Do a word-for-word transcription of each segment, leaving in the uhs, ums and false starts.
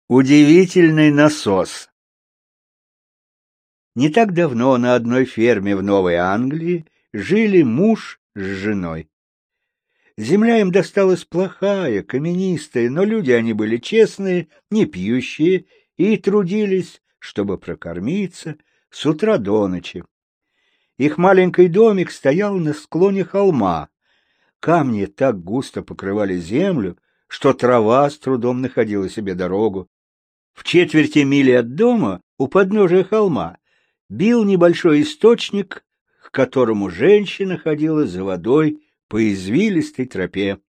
Удивительный насос. Не так давно на одной ферме в Новой Англии жили муж с женой. Земля им досталась плохая, каменистая, но люди они были честные, не пьющие и трудились, чтобы прокормиться с утра до ночи. Их маленький домик стоял на склоне холма. Камни так густо покрывали землю, что трава с трудом находила себе дорогу. В четверти мили от дома, у подножия холма, бил небольшой источник, к которому женщина ходила за водой по извилистой тропе.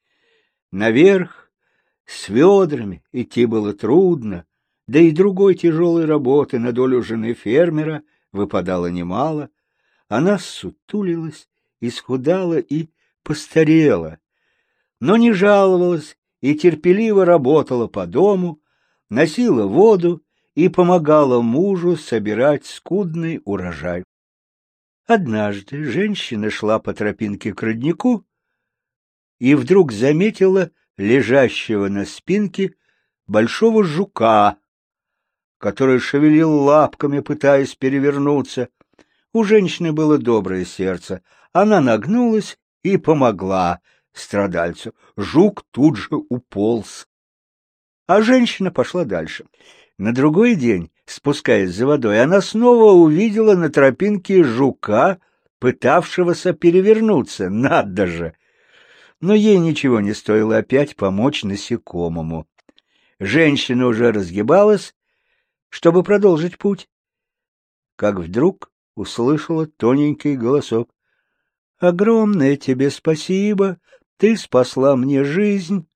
Наверх с ведрами идти было трудно, да и другой тяжелой работы на долю жены фермера выпадало немало. Она ссутулилась, исхудала и постарела, но не жаловалась и терпеливо работала по дому, носила воду и помогала мужу собирать скудный урожай. Однажды женщина шла по тропинке к роднику и вдруг заметила лежащего на спинке большого жука, который шевелил лапками, пытаясь перевернуться. У женщины было доброе сердце. Она нагнулась и помогла страдальцу. Жук тут же уполз. А женщина пошла дальше. На другой день, спускаясь за водой, она снова увидела на тропинке жука, пытавшегося перевернуться. Надо же! Но ей ничего не стоило опять помочь насекомому. Женщина уже разгибалась, чтобы продолжить путь, как вдруг услышала тоненький голосок. «Огромное тебе спасибо, ты спасла мне жизнь».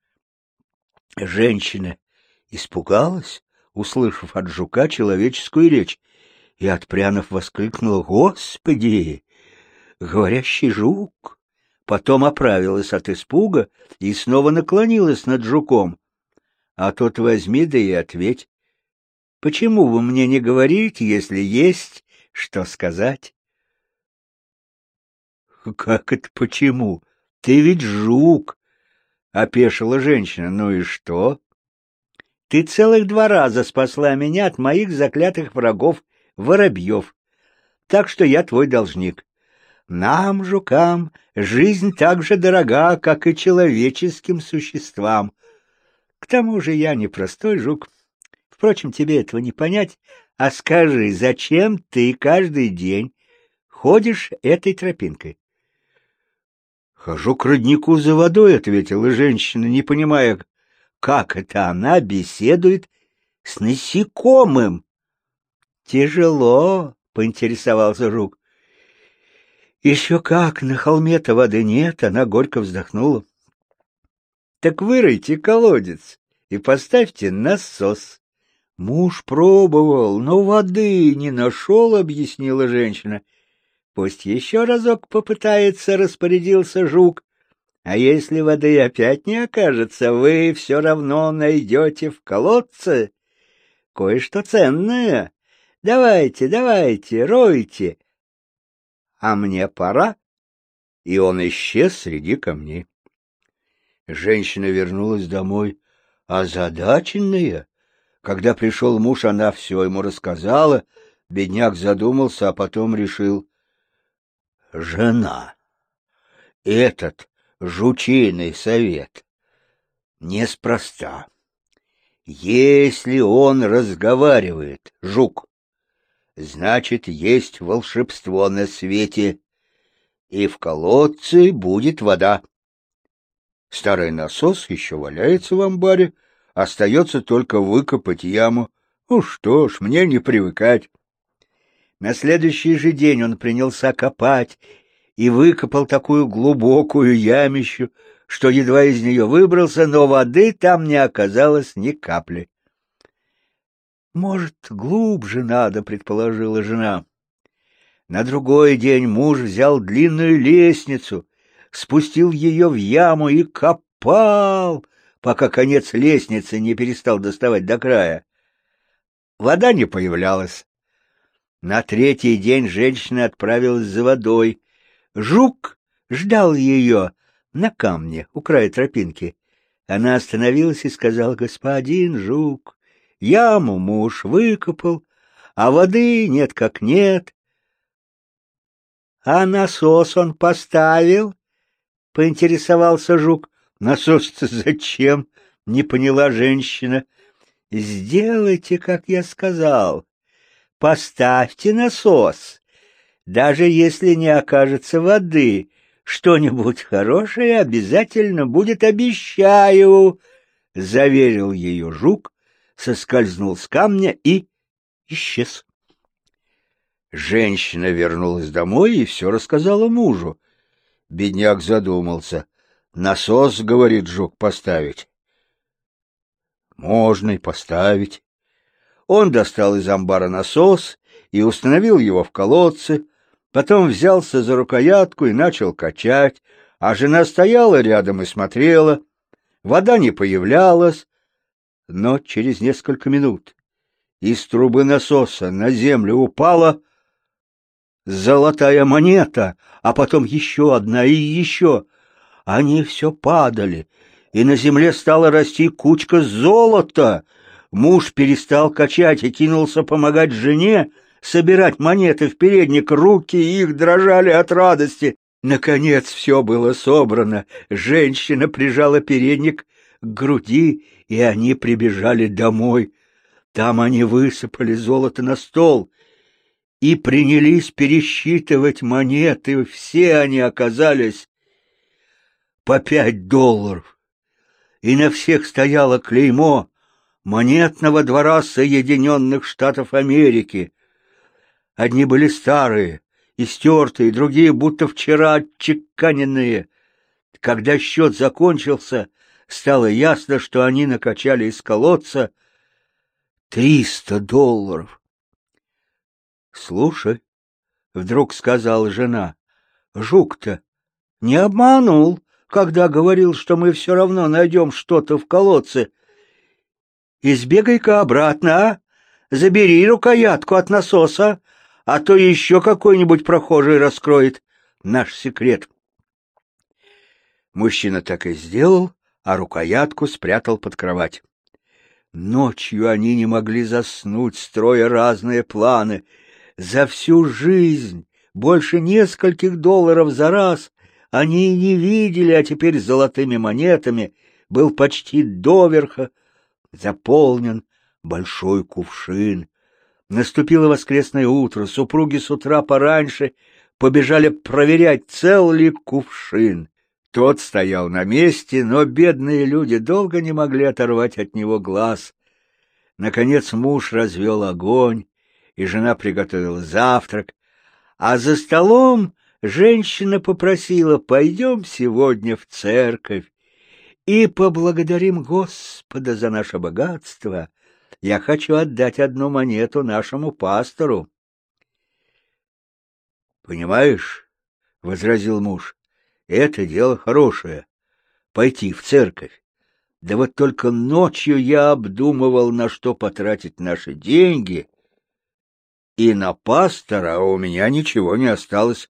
Женщина испугалась, услышав от жука человеческую речь, и, отпрянув, воскликнула: «Господи! Говорящий жук!» Потом оправилась от испуга и снова наклонилась над жуком. А тот возьми да и ответь: «Почему вы мне не говорите, если есть что сказать?» «Как это почему? Ты ведь жук!» — опешила женщина. «Ну и что?» «Ты целых два раза спасла меня от моих заклятых врагов, воробьев, так что я твой должник. Нам, жукам, жизнь так же дорога, как и человеческим существам. К тому же я не простой жук. Впрочем, тебе этого не понять. А скажи, зачем ты каждый день ходишь этой тропинкой?» «Хожу к роднику за водой», — ответила женщина, не понимая, как это она беседует с насекомым. «Тяжело», — поинтересовался жук. «Еще как, на холме-то воды нет», — она горько вздохнула. «Так выройте колодец и поставьте насос». «Муж пробовал, но воды не нашел», — объяснила женщина. «Пусть еще разок попытается», — распорядился жук. «А если воды опять не окажется, вы все равно найдете в колодце кое-что ценное. Давайте, давайте, ройте. А мне пора». И он исчез среди камней. Женщина вернулась домой озадаченная. Когда пришел муж, она все ему рассказала. Бедняк задумался, а потом решил: «Жена, этот жучиный совет неспроста. Если он разговаривает, жук, значит, есть волшебство на свете, и в колодце будет вода. Старый насос еще валяется в амбаре, остается только выкопать яму. Ну что ж, мне не привыкать». На следующий же день он принялся копать и выкопал такую глубокую ямищу, что едва из нее выбрался, но воды там не оказалось ни капли. «Может, глубже надо», — предположила жена. На другой день муж взял длинную лестницу, спустил ее в яму и копал, пока конец лестницы не перестал доставать до края. Вода не появлялась. На третий день женщина отправилась за водой. Жук ждал ее на камне у края тропинки. Она остановилась и сказала: «Господин жук, Яму муж выкопал, а воды нет как нет. — А насос он поставил? — поинтересовался Жук. — Насос-то зачем? — не поняла женщина. — Сделайте, как я сказал. Поставьте насос. Даже если не окажется воды, что-нибудь хорошее обязательно будет, обещаю, — заверил ее Жук, соскользнул с камня и исчез. Женщина вернулась домой и все рассказала мужу. Бедняк задумался. «Насос, — говорит Жук, — поставить». «Можно и поставить». Он достал из амбара насос и установил его в колодце, потом взялся за рукоятку и начал качать, а жена стояла рядом и смотрела. Вода не появлялась, но через несколько минут из трубы насоса на землю упала золотая монета, а потом еще одна и еще. Они все падали, и на земле стала расти кучка золота. Муж перестал качать и кинулся помогать жене собирать монеты в передник. Руки их дрожали от радости. Наконец все было собрано. Женщина прижала передник к груди, и они прибежали домой. Там они высыпали золото на стол и принялись пересчитывать монеты. Все они оказались по пять долларов, и на всех стояло клеймо монетного двора Соединенных Штатов Америки. Одни были старые, истертые, другие будто вчера отчеканенные. Когда счет закончился, стало ясно, что они накачали из колодца триста долларов. — Слушай, — вдруг сказала жена, — Жук-то не обманул, когда говорил, что мы все равно найдем что-то в колодце. И сбегай-ка обратно, а? Забери рукоятку от насоса, а то еще какой-нибудь прохожий раскроет наш секрет. Мужчина так и сделал, а рукоятку спрятал под кровать. Ночью они не могли заснуть, строя разные планы. За всю жизнь больше нескольких долларов за раз они и не видели, а теперь золотыми монетами был почти доверха заполнен большой кувшин. Наступило воскресное утро, супруги с утра пораньше побежали проверять, цел ли кувшин. Тот стоял на месте, но бедные люди долго не могли оторвать от него глаз. Наконец муж развел огонь, и жена приготовила завтрак, а за столом женщина попросила: «Пойдем сегодня в церковь и поблагодарим Господа за наше богатство. Я хочу отдать одну монету нашему пастору». «Понимаешь, — возразил муж, — это дело хорошее — пойти в церковь. Да вот только ночью я обдумывал, на что потратить наши деньги, и на пастора у меня ничего не осталось».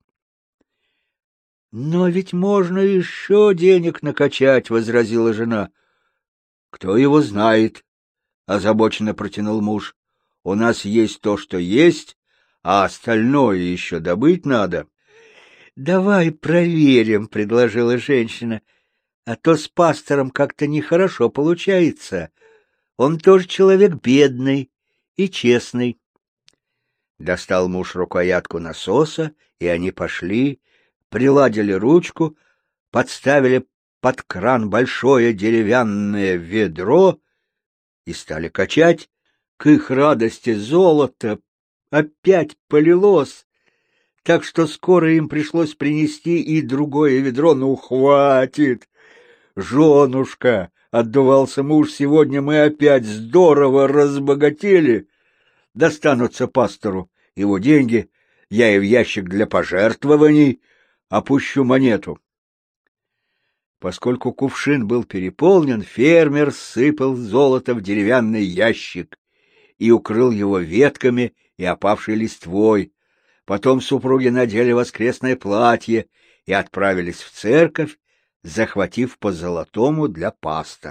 «Но ведь можно еще денег накачать, — возразила жена. — Кто его знает, — озабоченно протянул муж. — У нас есть то, что есть, а остальное еще добыть надо. — Давай проверим, — предложила женщина, — а то с пастором как-то нехорошо получается. Он тоже человек бедный и честный. Достал муж рукоятку насоса, и они пошли, приладили ручку, подставили под кран большое деревянное ведро и стали качать. К их радости золото опять полилось, так что скоро им пришлось принести и другое ведро. «Ну, хватит, женушка, — отдувался муж, — сегодня мы опять здорово разбогатели. Достанутся пастору его деньги, я и в ящик для пожертвований опущу монету». Поскольку кувшин был переполнен, фермер сыпал золото в деревянный ящик и укрыл его ветками и опавшей листвой. Потом супруги надели воскресное платье и отправились в церковь, захватив по золотому для пастора.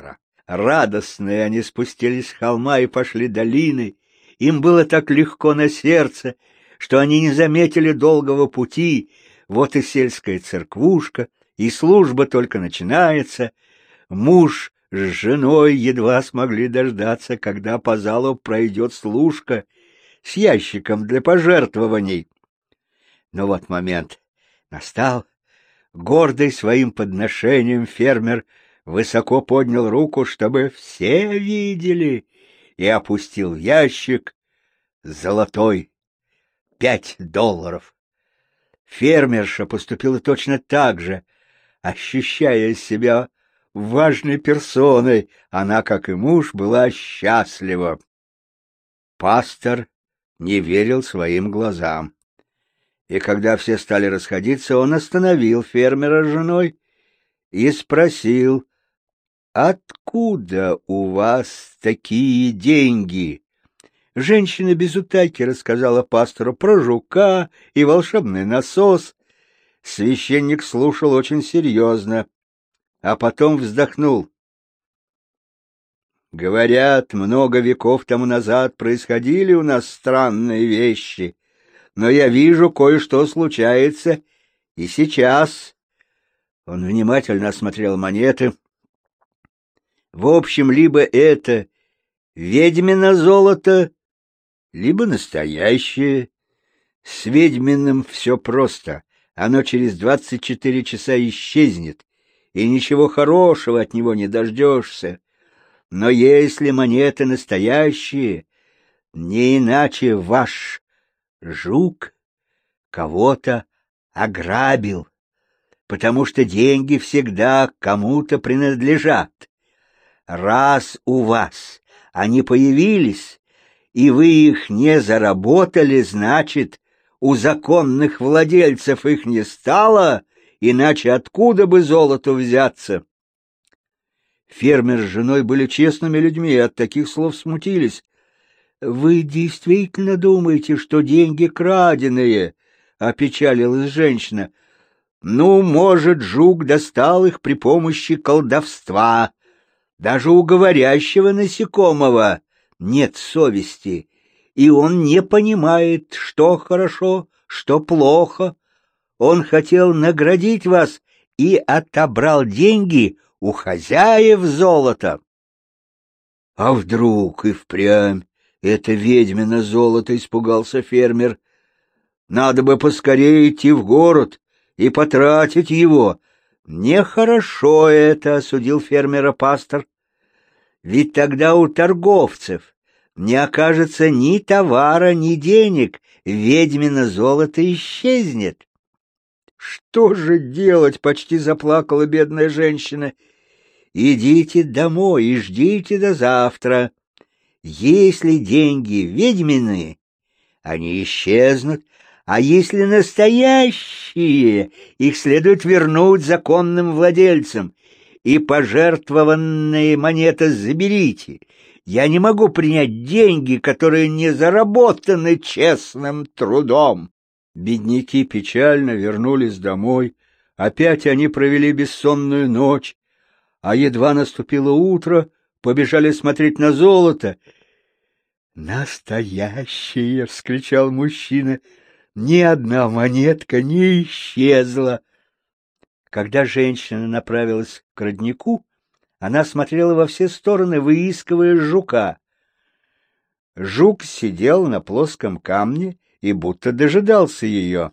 Радостные они спустились с холма и пошли долиной. Им было так легко на сердце, что они не заметили долгого пути. Вот и сельская церквушка, и служба только начинается. Муж с женой едва смогли дождаться, когда по залу пройдет служка с ящиком для пожертвований. Но вот момент настал. Гордый своим подношением фермер высоко поднял руку, чтобы все видели, и опустил в ящик золотой пять долларов. Фермерша поступила точно так же, ощущая себя важной персоной. Она, как и муж, была счастлива. Пастор не верил своим глазам. И когда все стали расходиться, он остановил фермера с женой и спросил: «Откуда у вас такие деньги?» Женщина без утайки рассказала пастору про жука и волшебный насос. Священник слушал очень серьезно, а потом вздохнул. «Говорят, много веков тому назад происходили у нас странные вещи, но я вижу, кое-что случается и сейчас». Он внимательно осмотрел монеты. В общем, либо это ведьмино золото, либо настоящее. С ведьминым все просто. Оно через двадцать четыре часа исчезнет, и ничего хорошего от него не дождешься. Но если монеты настоящие, не иначе ваш жук кого-то ограбил, потому что деньги всегда кому-то принадлежат. Раз у вас они появились, и вы их не заработали, значит, у законных владельцев их не стало, иначе откуда бы золоту взяться? Фермер с женой были честными людьми и от таких слов смутились. — Вы действительно думаете, что деньги краденые? — опечалилась женщина. — Ну, может, жук достал их при помощи колдовства. Даже у говорящего насекомого нет совести, и он не понимает, что хорошо, что плохо. Он хотел наградить вас и отобрал деньги у хозяев золота. — А вдруг и впрямь это ведьмино золото? — испугался фермер. — Надо бы поскорее идти в город и потратить его. — Нехорошо это, — осудил фермера пастор. — Ведь тогда у торговцев не окажется ни товара, ни денег, ведьмино золото исчезнет. — Что же делать? — почти заплакала бедная женщина. — Идите домой и ждите до завтра. Если деньги ведьминые, они исчезнут, а если настоящие, их следует вернуть законным владельцам, и пожертвованные монеты заберите. Я не могу принять деньги, которые не заработаны честным трудом. Бедняки печально вернулись домой. Опять они провели бессонную ночь, а едва наступило утро, побежали смотреть на золото. «Настоящее!» — вскричал мужчина. «Ни одна монетка не исчезла!» Когда женщина направилась к роднику, она смотрела во все стороны, выискивая жука. Жук сидел на плоском камне и будто дожидался ее.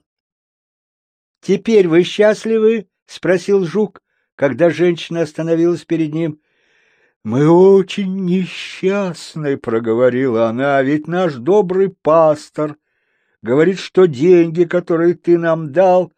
— Теперь вы счастливы? — спросил жук, когда женщина остановилась перед ним. — Мы очень несчастны, — проговорила она, — ведь наш добрый пастор говорит, что деньги, которые ты нам дал,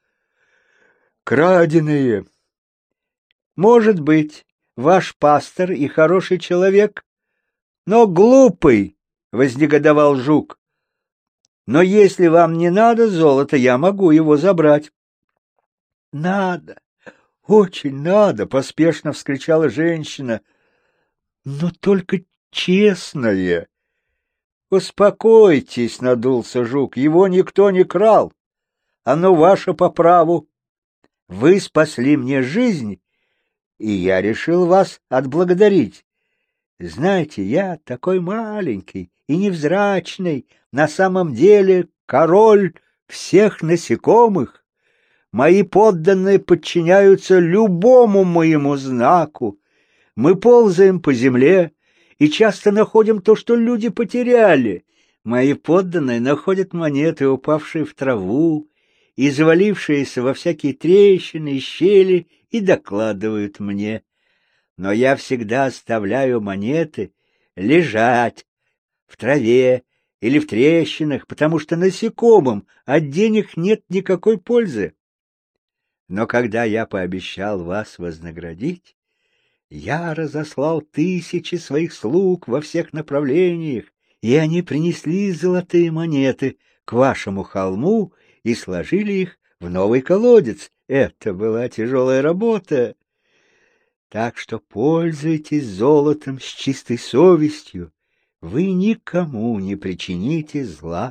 краденые. — Может быть, ваш пастор и хороший человек, но глупый, — вознегодовал жук. — Но если вам не надо золота, я могу его забрать. — Надо, очень надо, — поспешно вскричала женщина. — Но только честное. — Успокойтесь, — надулся жук, — его никто не крал. Оно ваше по праву. Вы спасли мне жизнь, и я решил вас отблагодарить. Знаете, я такой маленький и невзрачный, на самом деле король всех насекомых. Мои подданные подчиняются любому моему знаку. Мы ползаем по земле и часто находим то, что люди потеряли. Мои подданные находят монеты, упавшие в траву и завалившиеся во всякие трещины и щели, и докладывают мне. Но я всегда оставляю монеты лежать в траве или в трещинах, потому что насекомым от денег нет никакой пользы. Но когда я пообещал вас вознаградить, я разослал тысячи своих слуг во всех направлениях, и они принесли золотые монеты к вашему холму и сложили их в новый колодец. Это была тяжелая работа. Так что пользуйтесь золотом с чистой совестью, вы никому не причините зла.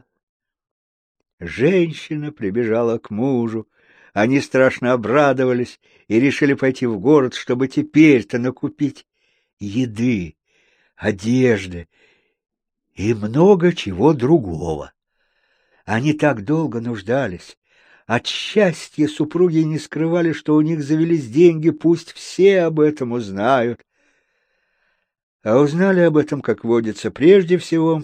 Женщина прибежала к мужу, они страшно обрадовались и решили пойти в город, чтобы теперь-то накупить еды, одежды и много чего другого. Они так долго нуждались. От счастья супруги не скрывали, что у них завелись деньги, пусть все об этом узнают. А узнали об этом, как водится, прежде всего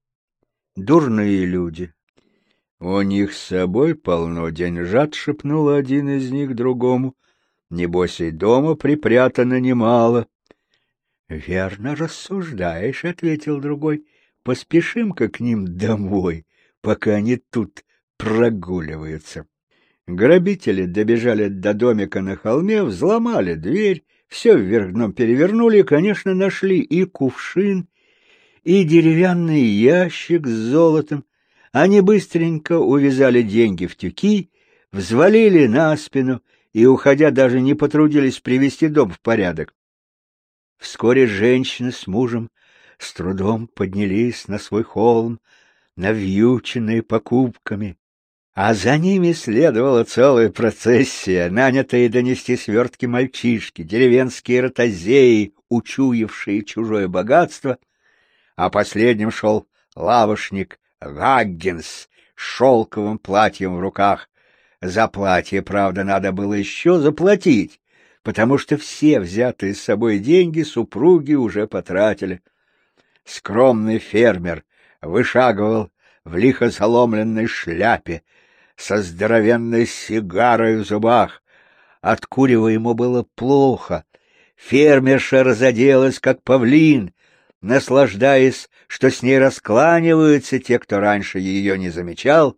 дурные люди. — У них с собой полно деньжат, — шепнул один из них другому. — Небось и дома припрятано немало. — Верно рассуждаешь, — ответил другой. — Поспешим-ка к ним домой, пока они тут прогуливаются. Грабители добежали до домика на холме, взломали дверь, все вверх дном перевернули и, конечно, нашли и кувшин, и деревянный ящик с золотом. Они быстренько увязали деньги в тюки, взвалили на спину и, уходя, даже не потрудились привести дом в порядок. Вскоре женщина с мужем с трудом поднялись на свой холм, навьюченные покупками. А за ними следовала целая процессия, нанятые донести свертки мальчишки, деревенские ротозеи, учуявшие чужое богатство, а последним шел лавошник Гаггинс с шелковым платьем в руках. За платье, правда, надо было еще заплатить, потому что все взятые с собой деньги супруги уже потратили. Скромный фермер вышагивал в лихо заломленной шляпе, со здоровенной сигарой в зубах. Откуривая ему было плохо. Фермерша разоделась, как павлин, наслаждаясь, что с ней раскланиваются те, кто раньше ее не замечал.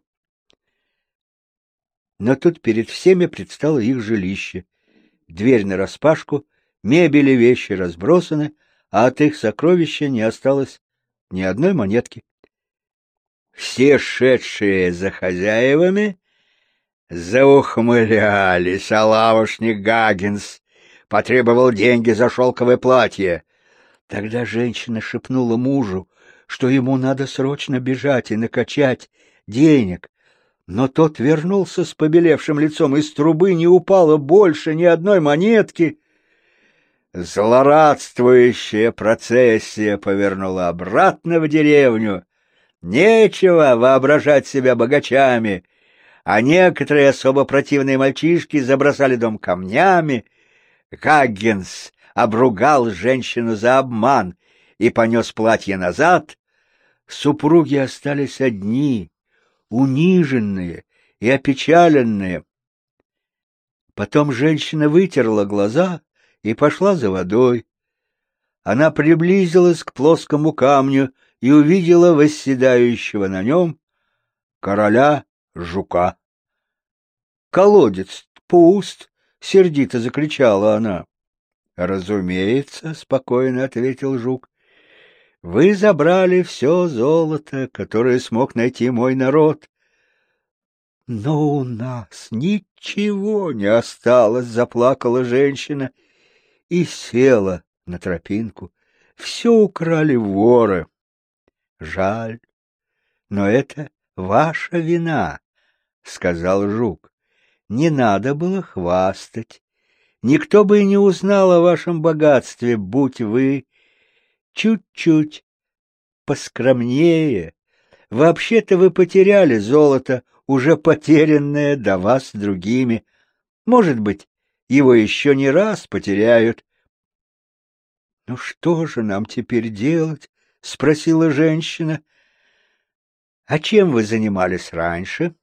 Но тут перед всеми предстало их жилище. Дверь нараспашку, мебель и вещи разбросаны, а от их сокровища не осталось ни одной монетки. Все шедшие за хозяевами заухмылялись, а лавошник Гаггинс потребовал деньги за шелковое платье. Тогда женщина шепнула мужу, что ему надо срочно бежать и накачать денег. Но тот вернулся с побелевшим лицом, из трубы не упало больше ни одной монетки. Злорадствующая процессия повернула обратно в деревню. Нечего воображать себя богачами, а некоторые особо противные мальчишки забросали дом камнями. Гаггинс обругал женщину за обман и понес платье назад. Супруги остались одни, униженные и опечаленные. Потом женщина вытерла глаза и пошла за водой. Она приблизилась к плоскому камню и увидела восседающего на нем короля жука. «Колодец пуст!» — сердито закричала она. «Разумеется», — спокойно ответил жук. «Вы забрали все золото, которое смог найти мой народ. Но у нас ничего не осталось», — заплакала женщина и села на тропинку. «Все украли воры». «Жаль, но это ваша вина», — сказал жук. «Не надо было хвастать. Никто бы и не узнал о вашем богатстве, будь вы чуть-чуть поскромнее. Вообще-то вы потеряли золото, уже потерянное до вас другими. Может быть, его еще не раз потеряют. — Ну что же нам теперь делать? — спросила женщина. — А чем вы занимались раньше?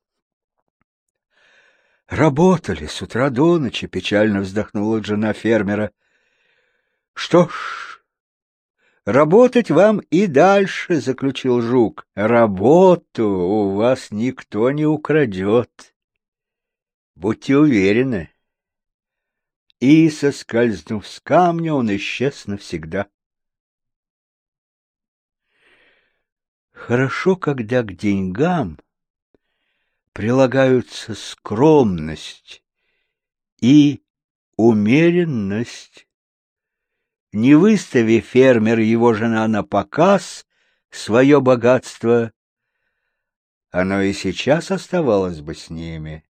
— Работали с утра до ночи, — печально вздохнула жена фермера. — Что ж, работать вам и дальше, — заключил Жук. — Работу у вас никто не украдет. Будьте уверены. И, соскользнув с камня, он исчез навсегда. Хорошо, когда к деньгам прилагаются скромность и умеренность. Не выстави фермер и его жена на показ свое богатство, оно и сейчас оставалось бы с ними.